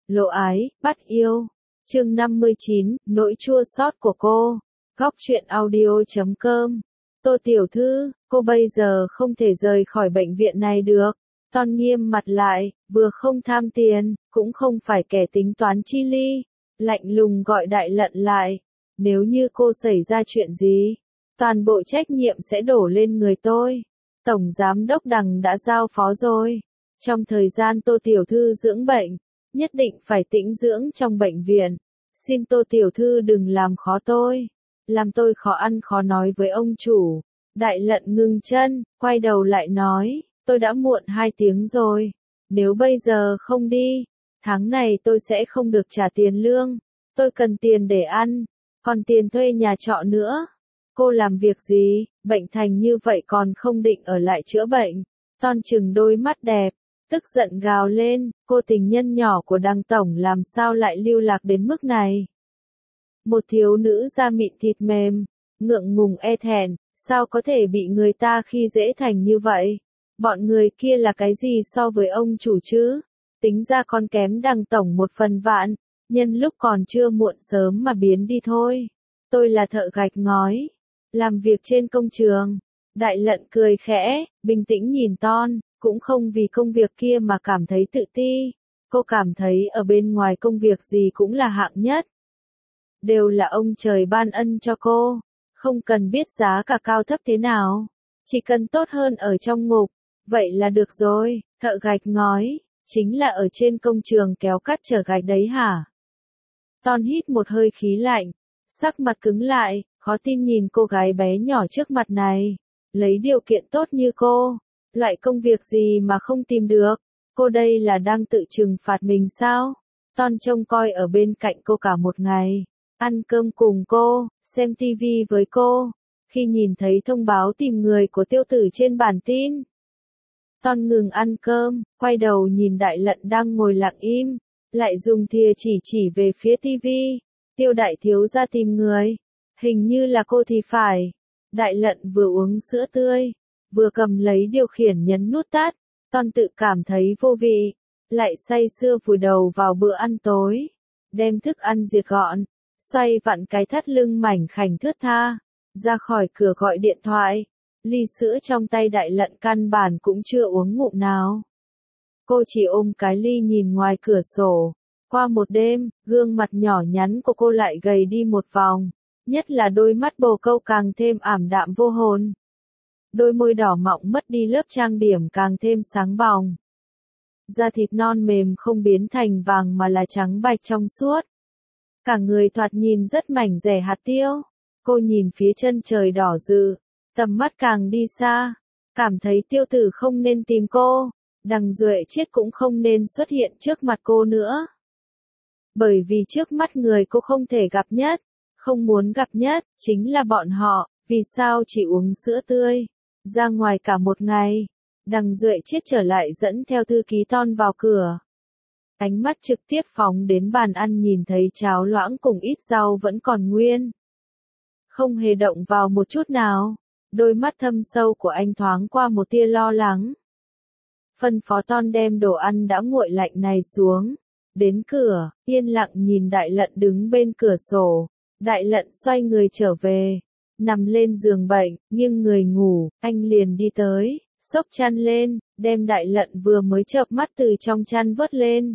Lộ ái, bắt yêu. Chương 59, nỗi chua xót của cô. Góc truyện audio.com. Tô tiểu thư, cô bây giờ không thể rời khỏi bệnh viện này được. Ton nghiêm mặt lại, vừa không tham tiền, cũng không phải kẻ tính toán chi ly. Lạnh lùng gọi Đại Lận lại. Nếu như cô xảy ra chuyện gì, toàn bộ trách nhiệm sẽ đổ lên người tôi. Tổng giám đốc Đằng đã giao phó rồi. Trong thời gian Tô tiểu thư dưỡng bệnh, nhất định phải tĩnh dưỡng trong bệnh viện. Xin Tô tiểu thư đừng làm khó tôi. Làm tôi khó ăn khó nói với ông chủ. Đại Lận ngừng chân, quay đầu lại nói, tôi đã muộn 2 tiếng rồi. Nếu bây giờ không đi, tháng này tôi sẽ không được trả tiền lương. Tôi cần tiền để ăn, còn tiền thuê nhà trọ nữa. Cô làm việc gì, bệnh thành như vậy còn không định ở lại chữa bệnh. Ton chừng đôi mắt đẹp, tức giận gào lên, cô tình nhân nhỏ của Đằng tổng làm sao lại lưu lạc đến mức này. Một thiếu nữ da mịn thịt mềm, ngượng ngùng e thẹn, sao có thể bị người ta khi dễ thành như vậy? Bọn người kia là cái gì so với ông chủ chứ? Tính ra con kém Đằng tổng 1/1000, nhân lúc còn chưa muộn sớm mà biến đi thôi. Tôi là thợ gạch ngói, làm việc trên công trường. Đại Lận cười khẽ, bình tĩnh nhìn Ton, cũng không vì công việc kia mà cảm thấy tự ti. Cô cảm thấy ở bên ngoài công việc gì cũng là hạng nhất. Đều là ông trời ban ân cho cô, không cần biết giá cả cao thấp thế nào, chỉ cần tốt hơn ở trong ngục, vậy là được rồi. Thợ gạch ngói, chính là ở trên công trường kéo cắt chở gạch đấy hả? Ton hít một hơi khí lạnh, sắc mặt cứng lại, khó tin nhìn cô gái bé nhỏ trước mặt này. Lấy điều kiện tốt như cô, loại công việc gì mà không tìm được? Cô đây là đang tự trừng phạt mình sao? Ton trông coi ở bên cạnh cô cả một ngày, ăn cơm cùng cô, xem tivi với cô. Khi nhìn thấy thông báo tìm người của Tiêu Tử trên bản tin, Ton ngừng ăn cơm, quay đầu nhìn Đại Lận đang ngồi lặng im, lại dùng thìa chỉ về phía tivi. Tiêu đại thiếu gia tìm người, hình như là cô thì phải. Đại Lận vừa uống sữa tươi, vừa cầm lấy điều khiển nhấn nút tắt. Ton tự cảm thấy vô vị, lại say sưa vùi đầu vào bữa ăn tối, đem thức ăn diệt gọn, xoay vặn cái thắt lưng mảnh khảnh thướt tha, ra khỏi cửa gọi điện thoại. Ly sữa trong tay Đại Lận căn bản cũng chưa uống ngụm nào. Cô chỉ ôm cái ly nhìn ngoài cửa sổ. Qua một đêm, gương mặt nhỏ nhắn của cô lại gầy đi một vòng, nhất là đôi mắt bồ câu càng thêm ảm đạm vô hồn. Đôi môi đỏ mọng mất đi lớp trang điểm càng thêm sáng bỏng. Da thịt non mềm không biến thành vàng mà là trắng bạch trong suốt. Cả người thoạt nhìn rất mảnh dẻ hạt tiêu. Cô nhìn phía chân trời đỏ rực, tầm mắt càng đi xa, cảm thấy Tiêu Tử không nên tìm cô, Đằng Duệ Chiết cũng không nên xuất hiện trước mặt cô nữa. Bởi vì trước mắt người cô không thể gặp nhất, không muốn gặp nhất, chính là bọn họ. Vì sao chỉ uống sữa tươi, ra ngoài cả một ngày? Đằng Duệ Chiết trở lại dẫn theo thư ký Ton vào cửa. Ánh mắt trực tiếp phóng đến bàn ăn, nhìn thấy cháo loãng cùng ít rau vẫn còn nguyên, không hề động vào một chút nào. Đôi mắt thâm sâu của anh thoáng qua một tia lo lắng. Phân phó Ton đem đồ ăn đã nguội lạnh này xuống. Đến cửa, yên lặng nhìn Đại Lận đứng bên cửa sổ. Đại Lận xoay người trở về, nằm lên giường bệnh, nghiêng người ngủ. Anh liền đi tới, xốc chăn lên, đem Đại Lận vừa mới chợp mắt từ trong chăn vớt lên,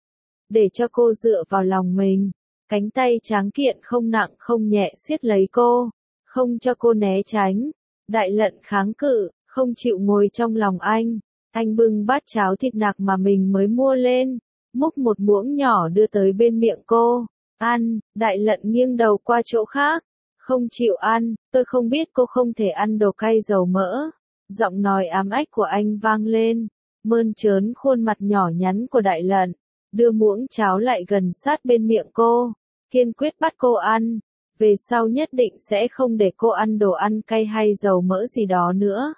để cho cô dựa vào lòng mình. Cánh tay tráng kiện không nặng không nhẹ siết lấy cô, không cho cô né tránh. Đại Lận kháng cự, không chịu ngồi trong lòng anh. Anh bưng bát cháo thịt nạc mà mình mới mua lên, múc một muỗng nhỏ đưa tới bên miệng cô. Ăn. Đại Lận nghiêng đầu qua chỗ khác, không chịu ăn. Tôi không biết cô không thể ăn đồ cay dầu mỡ. Giọng nói ám ách của anh vang lên, mơn trớn khuôn mặt nhỏ nhắn của Đại Lận, đưa muỗng cháo lại gần sát bên miệng cô, kiên quyết bắt cô ăn. Về sau nhất định sẽ không để cô ăn đồ ăn cay hay dầu mỡ gì đó nữa.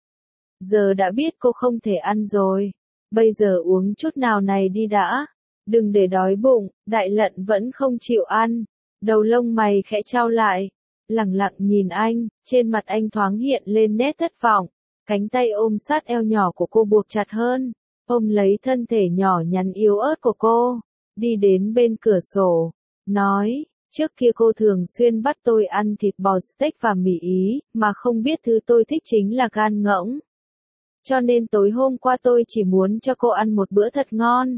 Giờ đã biết cô không thể ăn rồi, bây giờ uống chút nào này đi đã, đừng để đói bụng. Đại Lận vẫn không chịu ăn, đầu lông mày khẽ chau lại, lẳng lặng nhìn anh, trên mặt anh thoáng hiện lên nét thất vọng. Cánh tay ôm sát eo nhỏ của cô buộc chặt hơn, ôm lấy thân thể nhỏ nhắn yếu ớt của cô. đi đến bên cửa sổ, nói, trước kia cô thường xuyên bắt tôi ăn thịt bò steak và mì Ý, mà không biết thứ tôi thích chính là gan ngỗng. Cho nên tối hôm qua tôi chỉ muốn cho cô ăn một bữa thật ngon.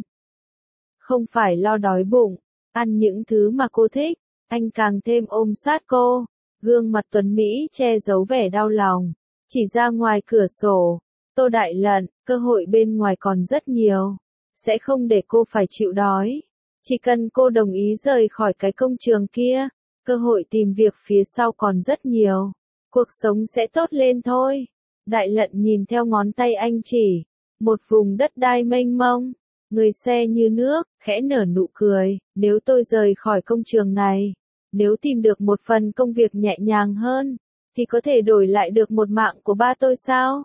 Không phải lo đói bụng, ăn những thứ mà cô thích. Anh càng thêm ôm sát cô, gương mặt tuấn Mỹ che giấu vẻ đau lòng. Chỉ ra ngoài cửa sổ, Tô Đại Lận, cơ hội bên ngoài còn rất nhiều. Sẽ không để cô phải chịu đói. Chỉ cần cô đồng ý rời khỏi cái công trường kia, cơ hội tìm việc phía sau còn rất nhiều. Cuộc sống sẽ tốt lên thôi. Đại Lận nhìn theo ngón tay anh chỉ, một vùng đất đai mênh mông, người xe như nước, khẽ nở nụ cười, nếu tôi rời khỏi công trường này, nếu tìm được một phần công việc nhẹ nhàng hơn, thì có thể đổi lại được một mạng của ba tôi sao?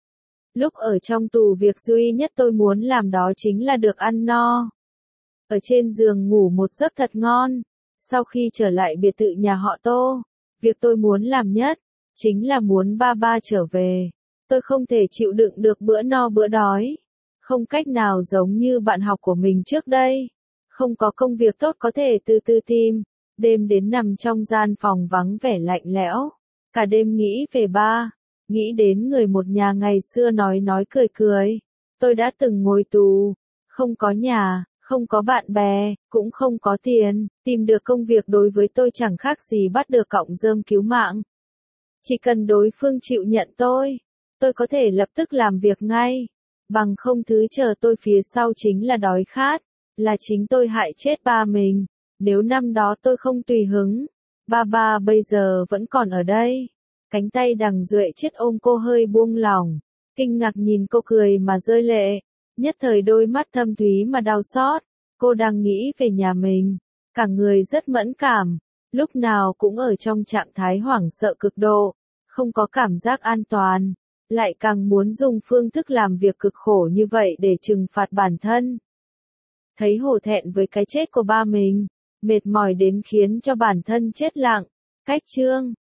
Lúc ở trong tù việc duy nhất tôi muốn làm đó chính là được ăn no. Ở trên giường ngủ một giấc thật ngon. Sau khi trở lại biệt thự nhà họ Tô, việc tôi muốn làm nhất, chính là muốn ba ba trở về. Tôi không thể chịu đựng được bữa no bữa đói. Không cách nào giống như bạn học của mình trước đây. Không có công việc tốt có thể từ từ tìm. Đêm đến nằm trong gian phòng vắng vẻ lạnh lẽo. Cả đêm nghĩ về ba. Nghĩ đến người một nhà ngày xưa nói cười cười. Tôi đã từng ngồi tù. Không có nhà, không có bạn bè, cũng không có tiền. Tìm được công việc đối với tôi chẳng khác gì bắt được cọng rơm cứu mạng. Chỉ cần đối phương chịu nhận tôi có thể lập tức làm việc ngay. Bằng không thứ chờ tôi phía sau chính là đói khát. Là chính tôi hại chết ba mình. Nếu năm đó tôi không tùy hứng, ba bây giờ vẫn còn ở đây. Cánh tay đằng duệ chết ôm cô hơi buông lỏng. Kinh ngạc nhìn cô cười mà rơi lệ. Nhất thời đôi mắt thâm thúy mà đau xót. Cô đang nghĩ về nhà mình. Cả người rất mẫn cảm. Lúc nào cũng ở trong trạng thái hoảng sợ cực độ. Không có cảm giác an toàn. Lại càng muốn dùng phương thức làm việc cực khổ như vậy để trừng phạt bản thân. Thấy hổ thẹn với cái chết của ba mình. Mệt mỏi đến khiến cho bản thân chết lặng. Cách chương